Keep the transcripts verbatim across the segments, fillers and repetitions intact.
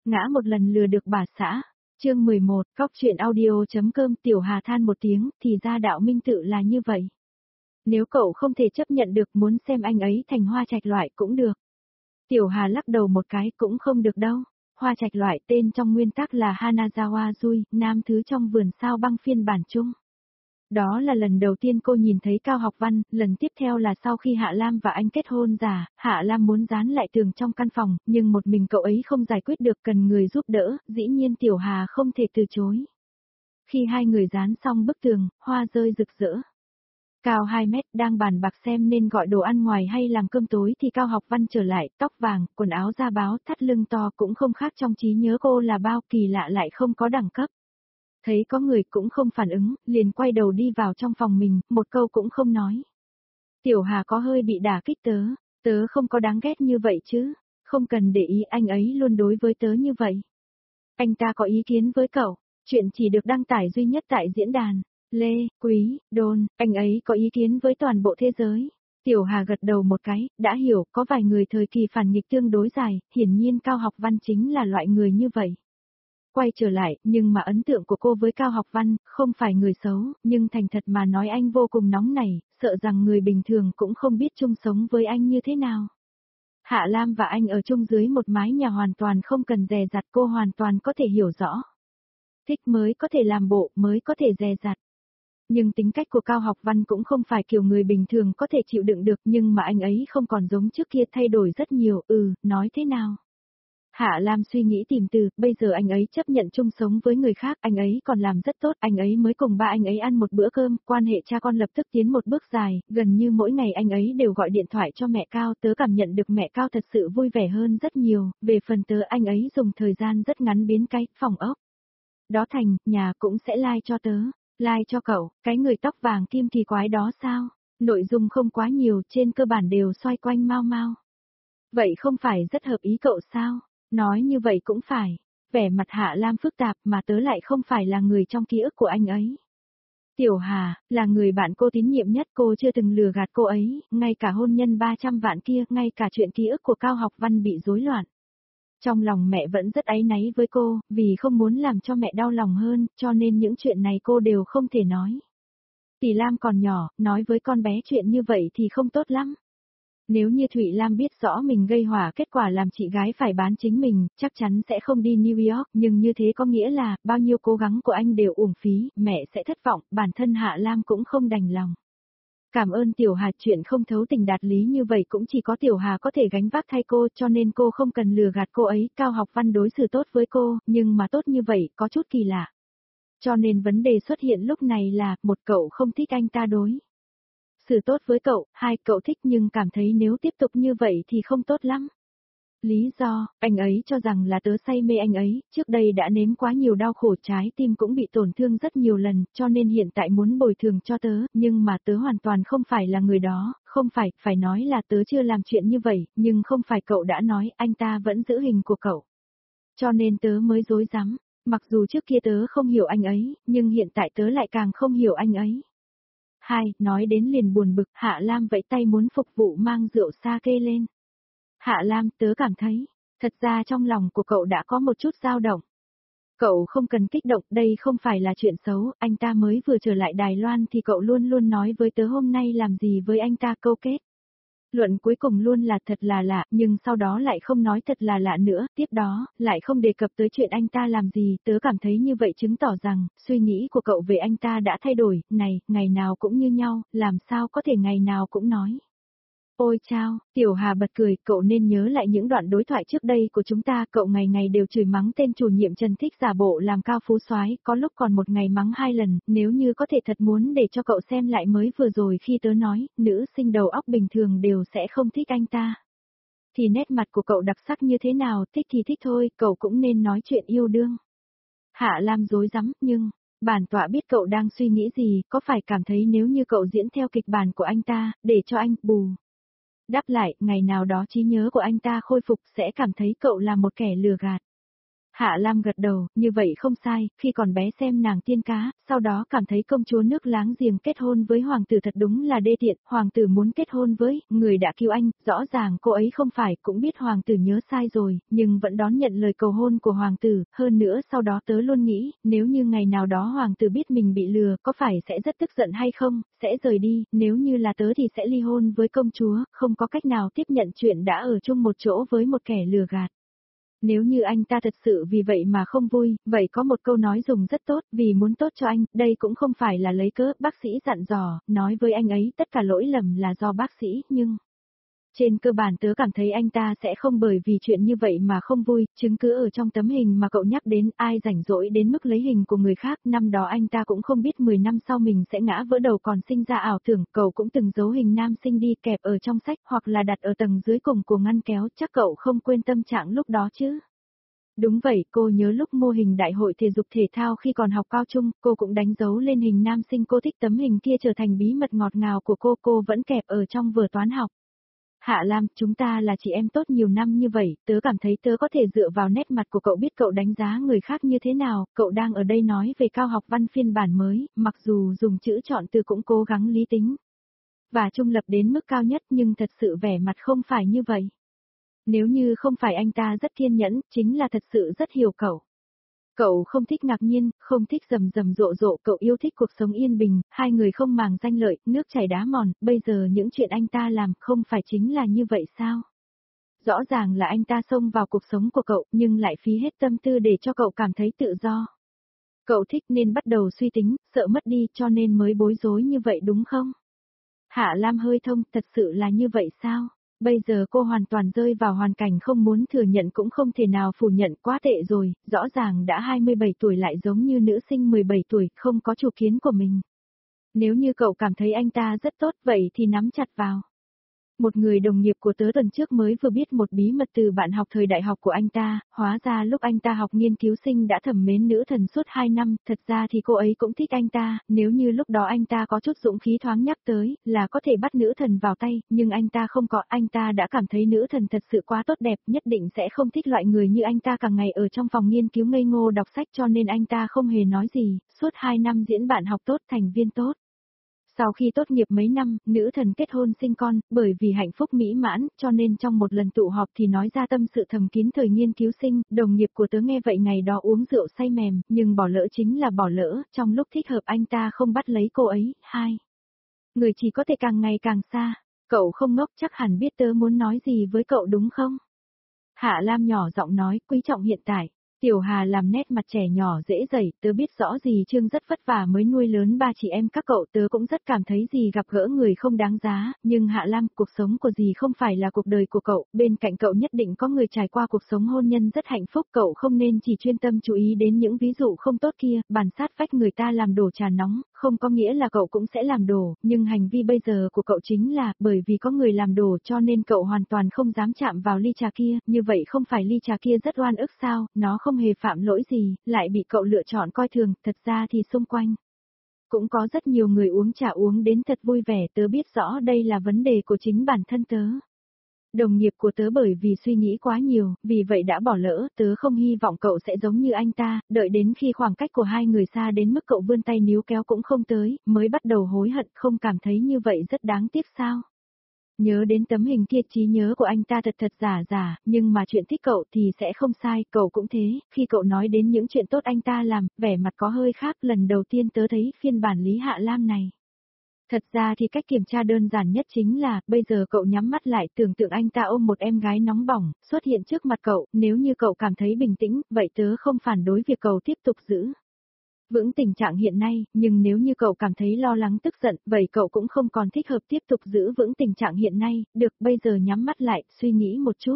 Ngã một lần lừa được bà xã. Chương mười một, Cóc truyện audio.com. Tiểu Hà than một tiếng, thì ra đạo minh tự là như vậy. Nếu cậu không thể chấp nhận được, muốn xem anh ấy thành hoa trạch loại cũng được. Tiểu Hà lắc đầu một cái, cũng không được đâu. Hoa trạch loại tên trong nguyên tắc là Hanazawa Rui, nam thứ trong vườn sao băng phiên bản chung. Đó là lần đầu tiên cô nhìn thấy Cao Học Văn, lần tiếp theo là sau khi Hạ Lam và anh kết hôn giả, Hạ Lam muốn dán lại tường trong căn phòng, nhưng một mình cậu ấy không giải quyết được, cần người giúp đỡ, dĩ nhiên Tiểu Hà không thể từ chối. Khi hai người dán xong bức tường, hoa rơi rực rỡ. Cao hai mét, đang bàn bạc xem nên gọi đồ ăn ngoài hay làm cơm tối thì Cao Học Văn trở lại, tóc vàng, quần áo da báo, thắt lưng to cũng không khác trong trí nhớ cô là bao, kỳ lạ lại không có đẳng cấp. Thấy có người cũng không phản ứng, liền quay đầu đi vào trong phòng mình, một câu cũng không nói. Tiểu Hà có hơi bị đả kích tớ, tớ không có đáng ghét như vậy chứ, không cần để ý, anh ấy luôn đối với tớ như vậy. Anh ta có ý kiến với cậu, chuyện chỉ được đăng tải duy nhất tại diễn đàn. Lê, Quý, Đôn, anh ấy có ý kiến với toàn bộ thế giới. Tiểu Hà gật đầu một cái, đã hiểu, có vài người thời kỳ phản nghịch tương đối dài, hiển nhiên Cao Học Văn chính là loại người như vậy. Quay trở lại, nhưng mà ấn tượng của cô với Cao Học Văn, không phải người xấu, nhưng thành thật mà nói anh vô cùng nóng nảy, sợ rằng người bình thường cũng không biết chung sống với anh như thế nào. Hạ Lam và anh ở chung dưới một mái nhà hoàn toàn không cần dè dặt, cô hoàn toàn có thể hiểu rõ. Thích mới có thể làm bộ, mới có thể dè dặt. Nhưng tính cách của Cao Học Văn cũng không phải kiểu người bình thường có thể chịu đựng được, nhưng mà anh ấy không còn giống trước kia, thay đổi rất nhiều, ừ, nói thế nào. Hạ Lam suy nghĩ tìm từ, bây giờ anh ấy chấp nhận chung sống với người khác, anh ấy còn làm rất tốt, anh ấy mới cùng ba anh ấy ăn một bữa cơm, quan hệ cha con lập tức tiến một bước dài, gần như mỗi ngày anh ấy đều gọi điện thoại cho mẹ Cao, tớ cảm nhận được mẹ Cao thật sự vui vẻ hơn rất nhiều, về phần tớ anh ấy dùng thời gian rất ngắn biến cái phòng ốc. Đó thành, nhà cũng sẽ like cho tớ, like cho cậu, cái người tóc vàng kim kỳ quái đó sao, nội dung không quá nhiều, trên cơ bản đều xoay quanh Mao Mao. Vậy không phải rất hợp ý cậu sao? Nói như vậy cũng phải, vẻ mặt Hạ Lam phức tạp mà tớ lại không phải là người trong ký ức của anh ấy. Tiểu Hà, là người bạn cô tín nhiệm nhất, cô chưa từng lừa gạt cô ấy, ngay cả hôn nhân ba trăm vạn kia, ngay cả chuyện ký ức của Cao Học Văn bị rối loạn. Trong lòng mẹ vẫn rất áy náy với cô, vì không muốn làm cho mẹ đau lòng hơn, cho nên những chuyện này cô đều không thể nói. Tỷ Lam còn nhỏ, nói với con bé chuyện như vậy thì không tốt lắm. Nếu như Thụy Lam biết rõ mình gây hỏa, kết quả làm chị gái phải bán chính mình, chắc chắn sẽ không đi New York, nhưng như thế có nghĩa là, bao nhiêu cố gắng của anh đều uổng phí, mẹ sẽ thất vọng, bản thân Hạ Lam cũng không đành lòng. Cảm ơn Tiểu Hà, chuyện không thấu tình đạt lý như vậy cũng chỉ có Tiểu Hà có thể gánh vác thay cô, cho nên cô không cần lừa gạt cô ấy. Cao Học Văn đối xử tốt với cô, nhưng mà tốt như vậy, có chút kỳ lạ. Cho nên vấn đề xuất hiện lúc này là, một, cậu không thích anh ta đối xử tốt với cậu, hai, cậu thích nhưng cảm thấy nếu tiếp tục như vậy thì không tốt lắm. Lý do, anh ấy cho rằng là tớ say mê anh ấy, trước đây đã nếm quá nhiều đau khổ, trái tim cũng bị tổn thương rất nhiều lần, cho nên hiện tại muốn bồi thường cho tớ, nhưng mà tớ hoàn toàn không phải là người đó, không phải, phải nói là tớ chưa làm chuyện như vậy, nhưng không phải cậu đã nói, anh ta vẫn giữ hình của cậu. Cho nên tớ mới dối rắm, mặc dù trước kia tớ không hiểu anh ấy, nhưng hiện tại tớ lại càng không hiểu anh ấy. Hai, nói đến liền buồn bực, Hạ Lam vẫy tay muốn phục vụ mang rượu sake lên. Hạ Lam, tớ cảm thấy, thật ra trong lòng của cậu đã có một chút dao động. Cậu không cần kích động, đây không phải là chuyện xấu, anh ta mới vừa trở lại Đài Loan thì cậu luôn luôn nói với tớ hôm nay làm gì với anh ta, câu kết. Luận cuối cùng luôn là thật là lạ, nhưng sau đó lại không nói thật là lạ nữa, tiếp đó, lại không đề cập tới chuyện anh ta làm gì, tớ cảm thấy như vậy chứng tỏ rằng, suy nghĩ của cậu về anh ta đã thay đổi, này, ngày nào cũng như nhau, làm sao có thể ngày nào cũng nói. Ôi chao, Tiểu Hà bật cười, cậu nên nhớ lại những đoạn đối thoại trước đây của chúng ta, cậu ngày ngày đều chửi mắng tên chủ nhiệm Trần thích giả bộ làm cao phú soái, có lúc còn một ngày mắng hai lần, nếu như có thể thật muốn để cho cậu xem lại mới vừa rồi khi tớ nói, nữ sinh đầu óc bình thường đều sẽ không thích anh ta. Thì nét mặt của cậu đặc sắc như thế nào, thích thì thích thôi, cậu cũng nên nói chuyện yêu đương. Hạ Lam dối rắm, nhưng, bản tọa biết cậu đang suy nghĩ gì, có phải cảm thấy nếu như cậu diễn theo kịch bản của anh ta, để cho anh bù. Đáp lại, ngày nào đó trí nhớ của anh ta khôi phục sẽ cảm thấy cậu là một kẻ lừa gạt. Hạ Lam gật đầu, như vậy không sai, khi còn bé xem nàng tiên cá, sau đó cảm thấy công chúa nước láng giềng kết hôn với hoàng tử thật đúng là đê tiện, hoàng tử muốn kết hôn với, người đã cứu anh, rõ ràng cô ấy không phải, cũng biết hoàng tử nhớ sai rồi, nhưng vẫn đón nhận lời cầu hôn của hoàng tử, hơn nữa sau đó tớ luôn nghĩ, nếu như ngày nào đó hoàng tử biết mình bị lừa, có phải sẽ rất tức giận hay không, sẽ rời đi, nếu như là tớ thì sẽ ly hôn với công chúa, không có cách nào tiếp nhận chuyện đã ở chung một chỗ với một kẻ lừa gạt. Nếu như anh ta thật sự vì vậy mà không vui, vậy có một câu nói dùng rất tốt, vì muốn tốt cho anh, đây cũng không phải là lấy cớ, bác sĩ dặn dò, nói với anh ấy tất cả lỗi lầm là do bác sĩ, nhưng... Trên cơ bản tớ cảm thấy anh ta sẽ không bởi vì chuyện như vậy mà không vui, chứng cứ ở trong tấm hình mà cậu nhắc đến ai rảnh rỗi đến mức lấy hình của người khác, năm đó anh ta cũng không biết mười năm sau mình sẽ ngã vỡ đầu còn sinh ra ảo tưởng, cậu cũng từng giấu hình nam sinh đi kẹp ở trong sách hoặc là đặt ở tầng dưới cùng của ngăn kéo, chắc cậu không quên tâm trạng lúc đó chứ. Đúng vậy, cô nhớ lúc mô hình đại hội thể dục thể thao khi còn học cao trung, cô cũng đánh dấu lên hình nam sinh cô thích, tấm hình kia trở thành bí mật ngọt ngào của cô, cô vẫn kẹp ở trong vở toán học. Hạ Lam, chúng ta là chị em tốt nhiều năm như vậy, tớ cảm thấy tớ có thể dựa vào nét mặt của cậu biết cậu đánh giá người khác như thế nào, cậu đang ở đây nói về cao học văn phiên bản mới, mặc dù dùng chữ chọn từ cũng cố gắng lý tính và trung lập đến mức cao nhất nhưng thật sự vẻ mặt không phải như vậy. Nếu như không phải anh ta rất kiên nhẫn, chính là thật sự rất hiểu cậu. Cậu không thích ngạc nhiên, không thích rầm rầm rộ rộ, cậu yêu thích cuộc sống yên bình, hai người không màng danh lợi, nước chảy đá mòn, bây giờ những chuyện anh ta làm không phải chính là như vậy sao? Rõ ràng là anh ta xông vào cuộc sống của cậu nhưng lại phí hết tâm tư để cho cậu cảm thấy tự do. Cậu thích nên bắt đầu suy tính, sợ mất đi cho nên mới bối rối như vậy đúng không? Hạ Lam hơi thông, thật sự là như vậy sao? Bây giờ cô hoàn toàn rơi vào hoàn cảnh không muốn thừa nhận cũng không thể nào phủ nhận, quá tệ rồi, rõ ràng đã hai mươi bảy tuổi lại giống như nữ sinh mười bảy tuổi, không có chủ kiến của mình. Nếu như cậu cảm thấy anh ta rất tốt vậy thì nắm chặt vào. Một người đồng nghiệp của tớ tuần trước mới vừa biết một bí mật từ bạn học thời đại học của anh ta, hóa ra lúc anh ta học nghiên cứu sinh đã thầm mến nữ thần suốt hai năm, thật ra thì cô ấy cũng thích anh ta, nếu như lúc đó anh ta có chút dũng khí thoáng nhắc tới, là có thể bắt nữ thần vào tay, nhưng anh ta không có, anh ta đã cảm thấy nữ thần thật sự quá tốt đẹp, nhất định sẽ không thích loại người như anh ta càng ngày ở trong phòng nghiên cứu ngây ngô đọc sách cho nên anh ta không hề nói gì, suốt hai năm diễn bạn học tốt thành viên tốt. Sau khi tốt nghiệp mấy năm, nữ thần kết hôn sinh con, bởi vì hạnh phúc mỹ mãn, cho nên trong một lần tụ họp thì nói ra tâm sự thầm kín thời nghiên cứu sinh, đồng nghiệp của tớ nghe vậy ngày đó uống rượu say mềm, nhưng bỏ lỡ chính là bỏ lỡ, trong lúc thích hợp anh ta không bắt lấy cô ấy, hai. Người chỉ có thể càng ngày càng xa, cậu không ngốc chắc hẳn biết tớ muốn nói gì với cậu đúng không? Hạ Lam nhỏ giọng nói, quý trọng hiện tại. Tiểu Hà làm nét mặt trẻ nhỏ dễ dậy, tớ biết rõ gì Trương rất vất vả mới nuôi lớn ba chị em các cậu, tớ cũng rất cảm thấy gì gặp gỡ người không đáng giá, nhưng Hạ Lam, cuộc sống của dì không phải là cuộc đời của cậu, bên cạnh cậu nhất định có người trải qua cuộc sống hôn nhân rất hạnh phúc, cậu không nên chỉ chuyên tâm chú ý đến những ví dụ không tốt kia, bàn sát vách người ta làm đổ trà nóng, không có nghĩa là cậu cũng sẽ làm đổ, nhưng hành vi bây giờ của cậu chính là, bởi vì có người làm đổ cho nên cậu hoàn toàn không dám chạm vào ly trà kia, như vậy không phải ly trà kia rất oan ức sao, nó không hề phạm lỗi gì, lại bị cậu lựa chọn coi thường, thật ra thì xung quanh cũng có rất nhiều người uống trà uống đến thật vui vẻ, tớ biết rõ đây là vấn đề của chính bản thân tớ. Đồng nghiệp của tớ bởi vì suy nghĩ quá nhiều, vì vậy đã bỏ lỡ, tớ không hy vọng cậu sẽ giống như anh ta, đợi đến khi khoảng cách của hai người xa đến mức cậu vươn tay níu kéo cũng không tới, mới bắt đầu hối hận, không cảm thấy như vậy rất đáng tiếc sao. Nhớ đến tấm hình kia, trí nhớ của anh ta thật thật giả giả, nhưng mà chuyện thích cậu thì sẽ không sai, cậu cũng thế, khi cậu nói đến những chuyện tốt anh ta làm, vẻ mặt có hơi khác, lần đầu tiên tớ thấy phiên bản Lý Hạ Lam này. Thật ra thì cách kiểm tra đơn giản nhất chính là, bây giờ cậu nhắm mắt lại tưởng tượng anh ta ôm một em gái nóng bỏng, xuất hiện trước mặt cậu, nếu như cậu cảm thấy bình tĩnh, vậy tớ không phản đối việc cậu tiếp tục giữ vững tình trạng hiện nay, nhưng nếu như cậu cảm thấy lo lắng tức giận, vậy cậu cũng không còn thích hợp tiếp tục giữ vững tình trạng hiện nay, được, bây giờ nhắm mắt lại, suy nghĩ một chút.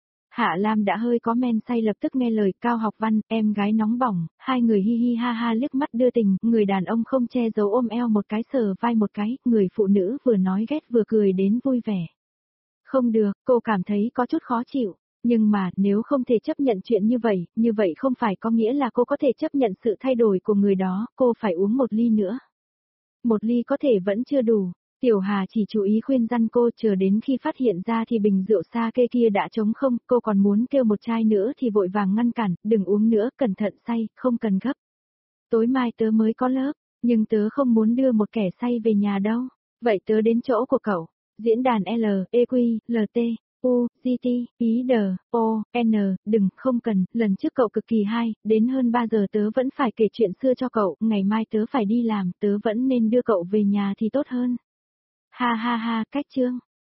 Hạ Lam đã hơi có men say lập tức nghe lời Cao Học Văn, em gái nóng bỏng, hai người hi hi ha ha liếc mắt đưa tình, người đàn ông không che giấu ôm eo một cái sờ vai một cái, người phụ nữ vừa nói ghét vừa cười đến vui vẻ. Không được, cô cảm thấy có chút khó chịu. Nhưng mà, nếu không thể chấp nhận chuyện như vậy, như vậy không phải có nghĩa là cô có thể chấp nhận sự thay đổi của người đó, cô phải uống một ly nữa. Một ly có thể vẫn chưa đủ. Tiểu Hà chỉ chú ý khuyên răn cô, chờ đến khi phát hiện ra thì bình rượu sake kia đã trống không, cô còn muốn kêu một chai nữa thì vội vàng ngăn cản, đừng uống nữa, cẩn thận say, không cần gấp. Tối mai tớ mới có lớp, nhưng tớ không muốn đưa một kẻ say về nhà đâu. Vậy tớ đến chỗ của cậu. Diễn đàn L, E Q, L T, U, G T, ý D, O, N, đừng, không cần, lần trước cậu cực kỳ hay, đến hơn ba giờ tớ vẫn phải kể chuyện xưa cho cậu, ngày mai tớ phải đi làm, tớ vẫn nên đưa cậu về nhà thì tốt hơn. Ha ha ha, cách chương.